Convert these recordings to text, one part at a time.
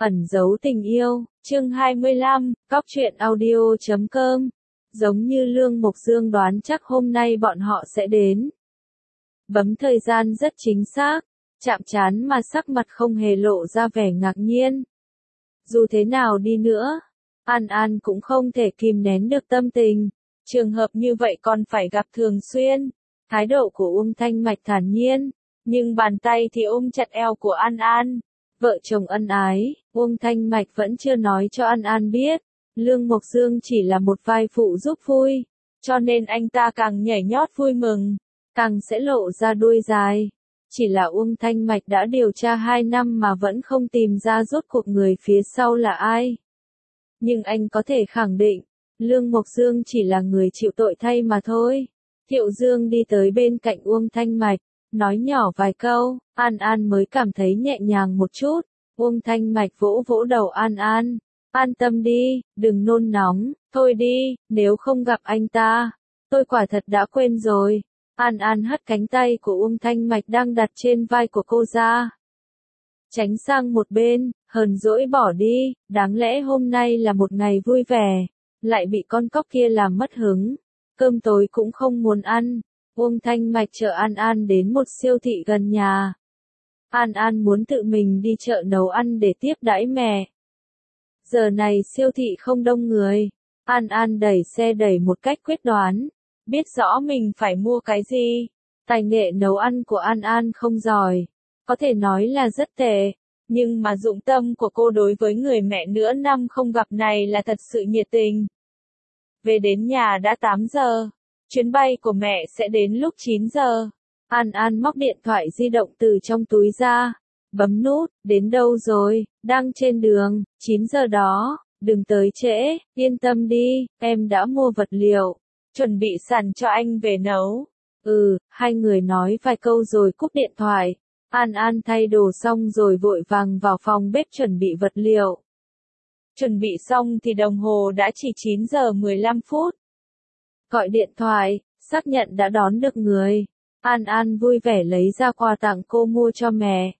Ẩn giấu tình yêu, chương 25, Cóc truyện audio.com. Giống như Lương Mộc Dương đoán chắc hôm nay bọn họ sẽ đến. Bấm thời gian rất chính xác, chạm trán mà sắc mặt không hề lộ ra vẻ ngạc nhiên. Dù thế nào đi nữa, An An cũng không thể kìm nén được tâm tình. Trường hợp như vậy còn phải gặp thường xuyên. Thái độ của Uông Thanh Mạch thản nhiên, nhưng bàn tay thì ôm chặt eo của An An. Vợ chồng ân ái, Uông Thanh Mạch vẫn chưa nói cho An An biết. Lương Mộc Dương chỉ là một vai phụ giúp vui, cho nên anh ta càng nhảy nhót vui mừng, càng sẽ lộ ra đuôi dài. Chỉ là Uông Thanh Mạch đã điều tra 2 năm mà vẫn không tìm ra rốt cuộc người phía sau là ai. Nhưng anh có thể khẳng định, Lương Mộc Dương chỉ là người chịu tội thay mà thôi. Thiệu Dương đi tới bên cạnh Uông Thanh Mạch, nói nhỏ vài câu, An An mới cảm thấy nhẹ nhàng một chút. Uông Thanh Mạch vỗ vỗ đầu An An, an tâm đi, đừng nôn nóng, thôi đi, nếu không gặp anh ta, tôi quả thật đã quên rồi. An An hất cánh tay của Uông Thanh Mạch đang đặt trên vai của cô ra. Tránh sang một bên, hờn dỗi bỏ đi, đáng lẽ hôm nay là một ngày vui vẻ, lại bị con cóc kia làm mất hứng, cơm tối cũng không muốn ăn. Uông Thanh Mạch chở An An đến một siêu thị gần nhà. An An muốn tự mình đi chợ nấu ăn để tiếp đãi mẹ. Giờ này siêu thị không đông người. An An đẩy xe đẩy một cách quyết đoán, biết rõ mình phải mua cái gì. Tài nghệ nấu ăn của An An không giỏi, có thể nói là rất tệ, nhưng mà dụng tâm của cô đối với người mẹ nửa năm không gặp này là thật sự nhiệt tình. Về đến nhà đã 8 giờ. Chuyến bay của mẹ sẽ đến lúc 9 giờ. An An móc điện thoại di động từ trong túi ra. Bấm nút, đến đâu rồi, đang trên đường, 9 giờ đó, đừng tới trễ, yên tâm đi, em đã mua vật liệu, chuẩn bị sẵn cho anh về nấu. Hai người nói vài câu rồi cúp điện thoại. An An thay đồ xong rồi vội vàng vào phòng bếp chuẩn bị vật liệu. Chuẩn bị xong thì đồng hồ đã chỉ 9 giờ 15 phút. Gọi điện thoại, xác nhận đã đón được người. An An vui vẻ lấy ra quà tặng cô mua cho mẹ.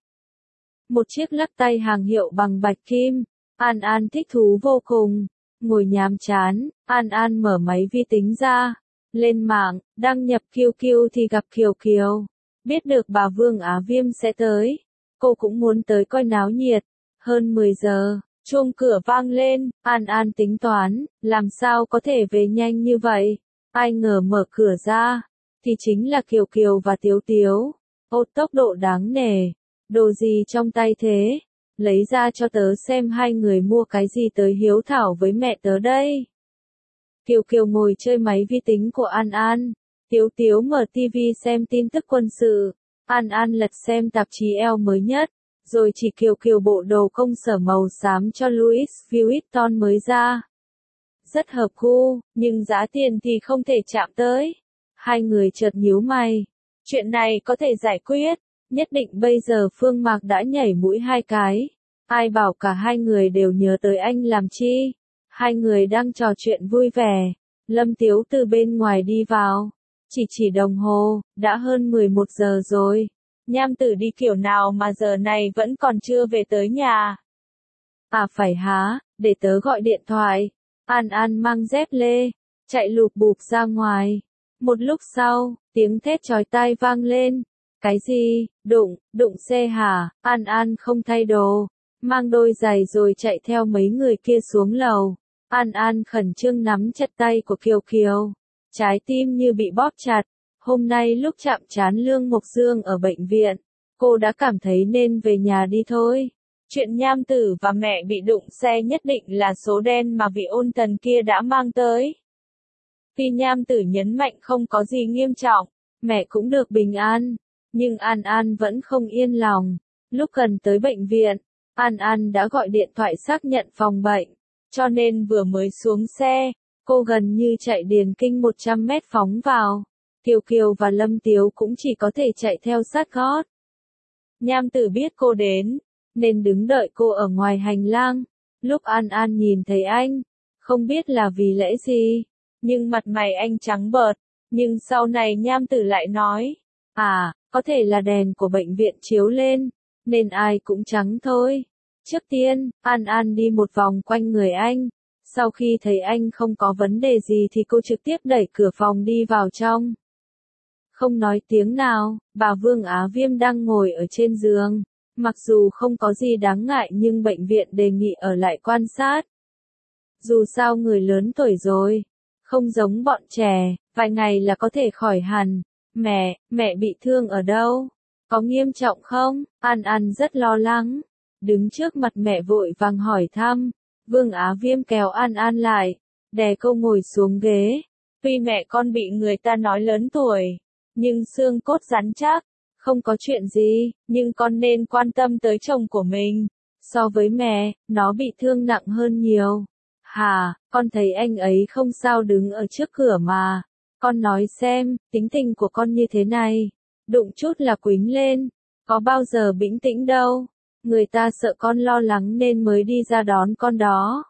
Một chiếc lắc tay hàng hiệu bằng bạch kim. An An thích thú vô cùng. Ngồi nhàm chán, An An mở máy vi tính ra. Lên mạng, đăng nhập QQ thì gặp Kiều Kiều. Biết được bà Vương Á Viêm sẽ tới. Cô cũng muốn tới coi náo nhiệt. Hơn 10 giờ, chuông cửa vang lên. An An tính toán, làm sao có thể về nhanh như vậy. Ai ngờ mở cửa ra, thì chính là Kiều Kiều và Tiếu Tiếu. Ô tốc độ đáng nể, đồ gì trong tay thế? Lấy ra cho tớ xem hai người mua cái gì tới hiếu thảo với mẹ tớ đây. Kiều Kiều ngồi chơi máy vi tính của An An. Tiếu Tiếu mở TV xem tin tức quân sự. An An lật xem tạp chí Elle mới nhất. Rồi chỉ Kiều Kiều bộ đồ công sở màu xám cho Louis Vuitton mới ra. Rất hợp gu, nhưng giá tiền thì không thể chạm tới. Hai người chợt nhíu mày. Chuyện này có thể giải quyết. Nhất định bây giờ Phương Mạc đã nhảy mũi 2 cái. Ai bảo cả hai người đều nhớ tới anh làm chi. Hai người đang trò chuyện vui vẻ. Lâm Tiếu từ bên ngoài đi vào. Chỉ đồng hồ, đã hơn 11 giờ rồi. Nham Tử đi kiểu nào mà giờ này vẫn còn chưa về tới nhà. À phải há, để tớ gọi điện thoại. An An mang dép lê, chạy lụp bụp ra ngoài. Một lúc sau, tiếng thét chói tai vang lên. Cái gì, đụng xe hả? An An không thay đồ, mang đôi giày rồi chạy theo mấy người kia xuống lầu. An An khẩn trương nắm chặt tay của Kiều Kiều. Trái tim như bị bóp chặt. Hôm nay lúc chạm trán Lương Mộc Dương ở bệnh viện, cô đã cảm thấy nên về nhà đi thôi. Chuyện Nham Tử và mẹ bị đụng xe nhất định là số đen mà vị ôn thần kia đã mang tới. Vì Nham Tử nhấn mạnh không có gì nghiêm trọng, mẹ cũng được bình an. Nhưng An An vẫn không yên lòng. Lúc gần tới bệnh viện, An An đã gọi điện thoại xác nhận phòng bệnh. Cho nên vừa mới xuống xe, cô gần như chạy điền kinh 100 mét phóng vào. Kiều Kiều và Lâm Tiếu cũng chỉ có thể chạy theo sát gót. Nham Tử biết cô đến, nên đứng đợi cô ở ngoài hành lang. Lúc An An nhìn thấy anh, không biết là vì lẽ gì, nhưng mặt mày anh trắng bợt. Nhưng sau này Nham Tử lại nói, có thể là đèn của bệnh viện chiếu lên, nên ai cũng trắng thôi. Trước tiên, An An đi một vòng quanh người anh. Sau khi thấy anh không có vấn đề gì thì cô trực tiếp đẩy cửa phòng đi vào trong. Không nói tiếng nào, bà Vương Á Viêm đang ngồi ở trên giường. Mặc dù không có gì đáng ngại nhưng bệnh viện đề nghị ở lại quan sát. Dù sao người lớn tuổi rồi, không giống bọn trẻ, vài ngày là có thể khỏi hẳn. Mẹ bị thương ở đâu? Có nghiêm trọng không? An An rất lo lắng. Đứng trước mặt mẹ vội vàng hỏi thăm. Vương Á Viêm kéo An An lại, đè cô ngồi xuống ghế. Tuy mẹ con bị người ta nói lớn tuổi, nhưng xương cốt rắn chắc, không có chuyện gì, nhưng con nên quan tâm tới chồng của mình. So với mẹ, nó bị thương nặng hơn nhiều. Hả, con thấy anh ấy không sao đứng ở trước cửa mà. Con nói xem, tính tình của con như thế này, đụng chút là quýnh lên, có bao giờ bĩnh tĩnh đâu. Người ta sợ con lo lắng nên mới đi ra đón con đó.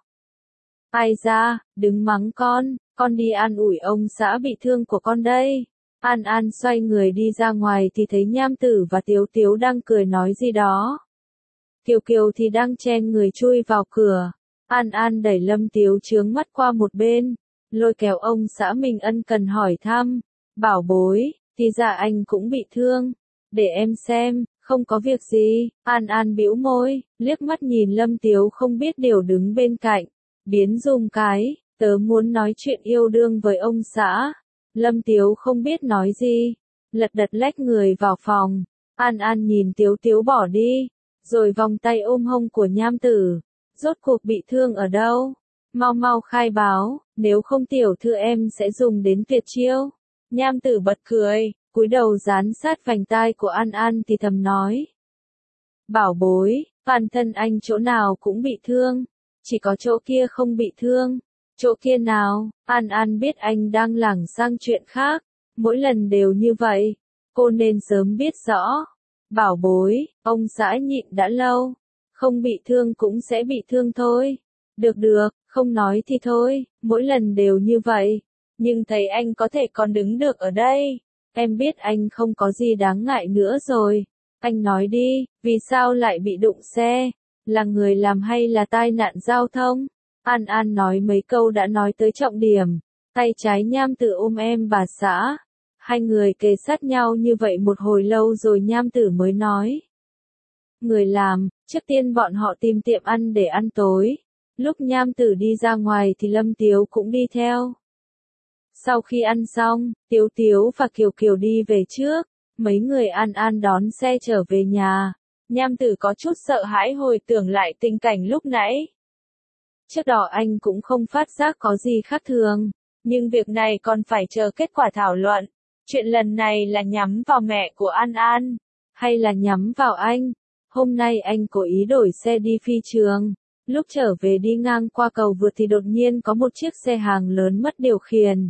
Ai ra, đừng mắng con đi an ủi ông xã bị thương của con đây. An An xoay người đi ra ngoài thì thấy Nham Tử và Tiếu Tiếu đang cười nói gì đó. Kiều Kiều thì đang chen người chui vào cửa. An An đẩy Lâm Tiếu chướng mắt qua một bên, lôi kéo ông xã mình ân cần hỏi thăm. Bảo bối, thì ra anh cũng bị thương. Để em xem, không có việc gì. An An bĩu môi, liếc mắt nhìn Lâm Tiếu không biết điều đứng bên cạnh. Biến dùng cái, tớ muốn nói chuyện yêu đương với ông xã. Lâm Tiếu không biết nói gì, lật đật lách người vào phòng. An An nhìn Tiếu Tiếu bỏ đi, rồi vòng tay ôm hông của Nham Tử. Rốt cuộc bị thương ở đâu? Mau mau khai báo, nếu không tiểu thư em sẽ dùng đến tuyệt chiêu. Nham Tử bật cười, cúi đầu dán sát vành tai của An An thì thầm nói. Bảo bối, bản thân anh chỗ nào cũng bị thương, chỉ có chỗ kia không bị thương. Chỗ kia nào? An An biết anh đang lảng sang chuyện khác, mỗi lần đều như vậy, cô nên sớm biết rõ. Bảo bối, ông xã nhịn đã lâu, không bị thương cũng sẽ bị thương thôi. Được, không nói thì thôi, mỗi lần đều như vậy, nhưng thấy anh có thể còn đứng được ở đây, em biết anh không có gì đáng ngại nữa rồi. Anh nói đi, vì sao lại bị đụng xe? Là người làm hay là tai nạn giao thông? An An nói mấy câu đã nói tới trọng điểm, tay trái Nham Tử ôm em bà xã. Hai người kề sát nhau như vậy một hồi lâu rồi Nham Tử mới nói. Người làm, trước tiên bọn họ tìm tiệm ăn để ăn tối. Lúc Nham Tử đi ra ngoài thì Lâm Tiếu cũng đi theo. Sau khi ăn xong, Tiếu Tiếu và Kiều Kiều đi về trước, mấy người An An đón xe trở về nhà. Nham Tử có chút sợ hãi hồi tưởng lại tình cảnh lúc nãy. Trước đó anh cũng không phát giác có gì khác thường, nhưng việc này còn phải chờ kết quả thảo luận. Chuyện lần này là nhắm vào mẹ của An An, hay là nhắm vào anh? Hôm nay anh cố ý đổi xe đi phi trường. Lúc trở về đi ngang qua cầu vượt thì đột nhiên có một chiếc xe hàng lớn mất điều khiển.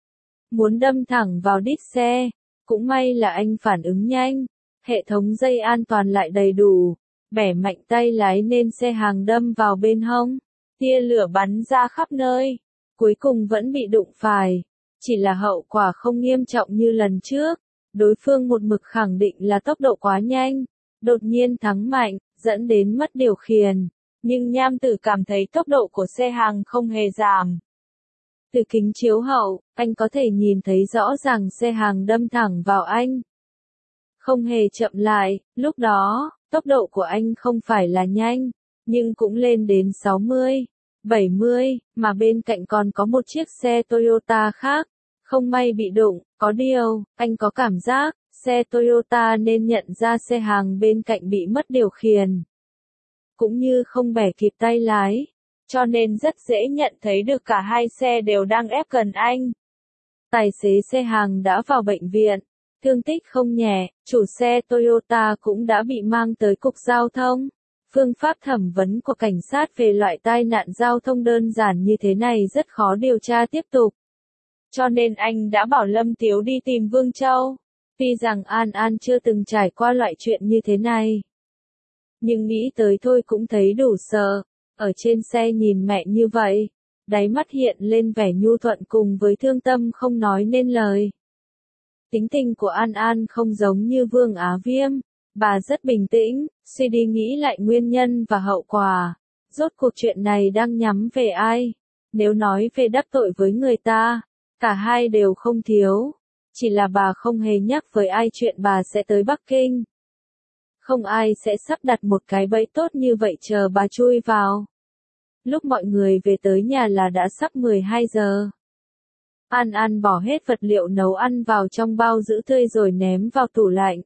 Muốn đâm thẳng vào đít xe. Cũng may là anh phản ứng nhanh. Hệ thống dây an toàn lại đầy đủ. Bẻ mạnh tay lái nên xe hàng đâm vào bên hông. Tia lửa bắn ra khắp nơi. Cuối cùng vẫn bị đụng phải. Chỉ là hậu quả không nghiêm trọng như lần trước. Đối phương một mực khẳng định là tốc độ quá nhanh. Đột nhiên thắng mạnh, dẫn đến mất điều khiển. Nhưng Nham Tử cảm thấy tốc độ của xe hàng không hề giảm. Từ kính chiếu hậu, anh có thể nhìn thấy rõ ràng xe hàng đâm thẳng vào anh. Không hề chậm lại, lúc đó, tốc độ của anh không phải là nhanh, nhưng cũng lên đến 60, 70, mà bên cạnh còn có một chiếc xe Toyota khác. Không may bị đụng, có điều, anh có cảm giác, xe Toyota nên nhận ra xe hàng bên cạnh bị mất điều khiển. Cũng như không bẻ kịp tay lái, cho nên rất dễ nhận thấy được cả hai xe đều đang ép gần anh. Tài xế xe hàng đã vào bệnh viện, thương tích không nhẹ, chủ xe Toyota cũng đã bị mang tới cục giao thông. Phương pháp thẩm vấn của cảnh sát về loại tai nạn giao thông đơn giản như thế này rất khó điều tra tiếp tục. Cho nên anh đã bảo Lâm Tiếu đi tìm Vương Châu. Tuy rằng An An chưa từng trải qua loại chuyện như thế này, nhưng nghĩ tới thôi cũng thấy đủ sợ. Ở trên xe nhìn mẹ như vậy, đáy mắt hiện lên vẻ nhu thuận cùng với thương tâm không nói nên lời. Tính tình của An An không giống như Vương Á Viêm, Bà rất bình tĩnh, suy đi nghĩ lại nguyên nhân và hậu quả. Rốt cuộc chuyện này đang nhắm về ai? Nếu nói về đắc tội với người ta, cả hai đều không thiếu. Chỉ là bà không hề nhắc với ai chuyện bà sẽ tới Bắc Kinh. Không ai sẽ sắp đặt một cái bẫy tốt như vậy chờ bà chui vào. Lúc mọi người về tới nhà là đã sắp 12 giờ. An An bỏ hết vật liệu nấu ăn vào trong bao giữ tươi rồi ném vào tủ lạnh.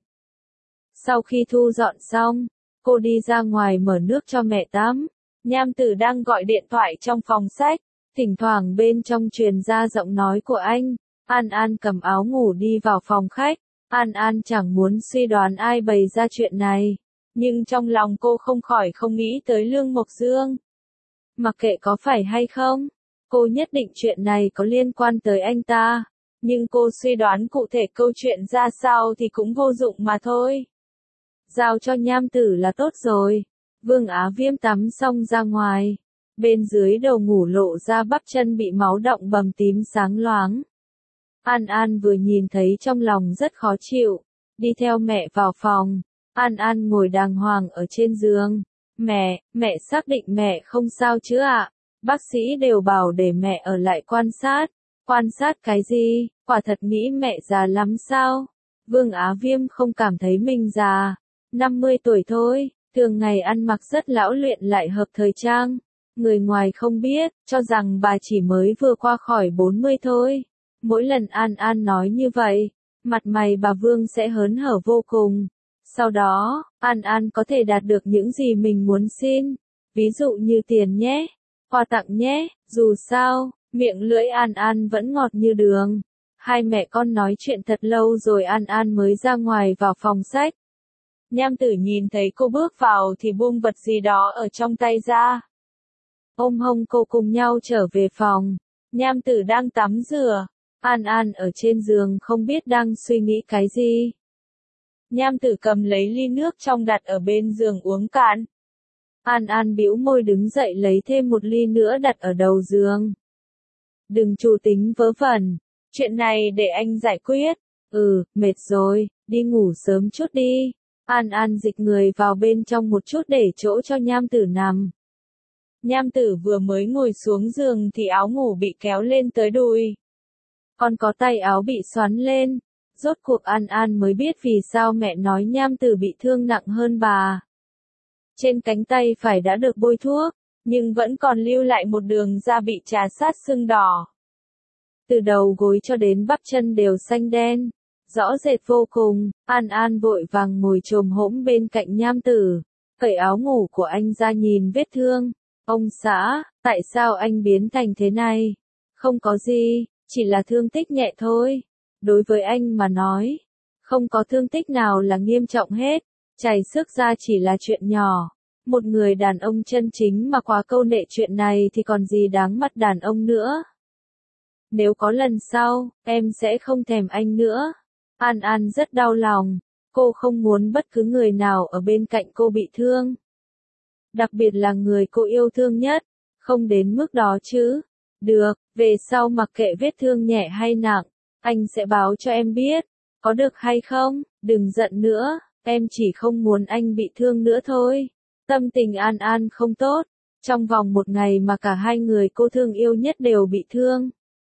Sau khi thu dọn xong, cô đi ra ngoài mở nước cho mẹ tắm. Nham Tử đang gọi điện thoại trong phòng sách, thỉnh thoảng bên trong truyền ra giọng nói của anh. An An cầm áo ngủ đi vào phòng khách. An An chẳng muốn suy đoán ai bày ra chuyện này, nhưng trong lòng cô không khỏi không nghĩ tới Lương Mộc Dương. Mặc kệ có phải hay không, cô nhất định chuyện này có liên quan tới anh ta, nhưng cô suy đoán cụ thể câu chuyện ra sao thì cũng vô dụng mà thôi. Giao cho Nham Tử là tốt rồi. Vương Á Viêm tắm xong ra ngoài, bên dưới đầu ngủ lộ ra bắp chân bị máu động bầm tím sáng loáng. An An vừa nhìn thấy trong lòng rất khó chịu, đi theo mẹ vào phòng. An An ngồi đàng hoàng ở trên giường. Mẹ xác định mẹ không sao chứ ạ? Bác sĩ đều bảo để mẹ ở lại quan sát. Quan sát cái gì? Quả thật nghĩ mẹ già lắm sao? Vương Á Viêm không cảm thấy mình già. 50 tuổi thôi, thường ngày ăn mặc rất lão luyện lại hợp thời trang. Người ngoài không biết, cho rằng bà chỉ mới vừa qua khỏi 40 thôi. Mỗi lần An An nói như vậy, mặt mày bà Vương sẽ hớn hở vô cùng. Sau đó, An An có thể đạt được những gì mình muốn xin. Ví dụ như tiền nhé, quà tặng nhé, dù sao, miệng lưỡi An An vẫn ngọt như đường. Hai mẹ con nói chuyện thật lâu rồi An An mới ra ngoài vào phòng sách. Nham Tử nhìn thấy cô bước vào thì buông vật gì đó ở trong tay ra. Ôm hông cô cùng nhau trở về phòng. Nham Tử đang tắm rửa. An An ở trên giường không biết đang suy nghĩ cái gì. Nham Tử cầm lấy ly nước trong đặt ở bên giường uống cạn. An An bĩu môi đứng dậy lấy thêm một ly nữa đặt ở đầu giường. Đừng chủ tính vớ vẩn. Chuyện này để anh giải quyết. Mệt rồi, đi ngủ sớm chút đi. An An dịch người vào bên trong một chút để chỗ cho Nham Tử nằm. Nham Tử vừa mới ngồi xuống giường thì áo ngủ bị kéo lên tới đùi. Còn có tay áo bị xoắn lên. Rốt cuộc An An mới biết vì sao mẹ nói Nham Tử bị thương nặng hơn bà. Trên cánh tay phải đã được bôi thuốc, nhưng vẫn còn lưu lại một đường da bị chà sát sưng đỏ. Từ đầu gối cho đến bắp chân đều xanh đen, rõ rệt vô cùng. An An vội vàng ngồi chồm hổm bên cạnh Nham Tử, cởi áo ngủ của anh ra nhìn vết thương. Ông xã, tại sao anh biến thành thế này? Không có gì, chỉ là thương tích nhẹ thôi. Đối với anh mà nói, không có thương tích nào là nghiêm trọng hết. Chảy xước ra chỉ là chuyện nhỏ. Một người đàn ông chân chính mà quá câu nệ chuyện này thì còn gì đáng mặt đàn ông nữa. Nếu có lần sau, em sẽ không thèm anh nữa. An An rất đau lòng. Cô không muốn bất cứ người nào ở bên cạnh cô bị thương. Đặc biệt là người cô yêu thương nhất. Không đến mức đó chứ. Được, về sau mặc kệ vết thương nhẹ hay nặng, anh sẽ báo cho em biết. Có được hay không? Đừng giận nữa. Em chỉ không muốn anh bị thương nữa thôi. Tâm tình An An không tốt. Trong vòng một ngày mà cả hai người cô thương yêu nhất đều bị thương.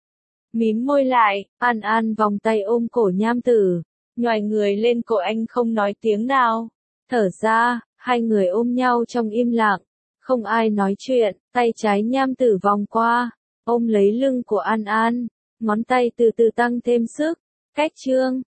Mím môi lại, An An vòng tay ôm cổ Nham Tử. Nhoài người lên cổ anh không nói tiếng nào. Thở ra, hai người ôm nhau trong im lặng. Không ai nói chuyện, tay trái Nham Tử vòng qua, ôm lấy lưng của An An. Ngón tay từ từ tăng thêm sức. Cách chương.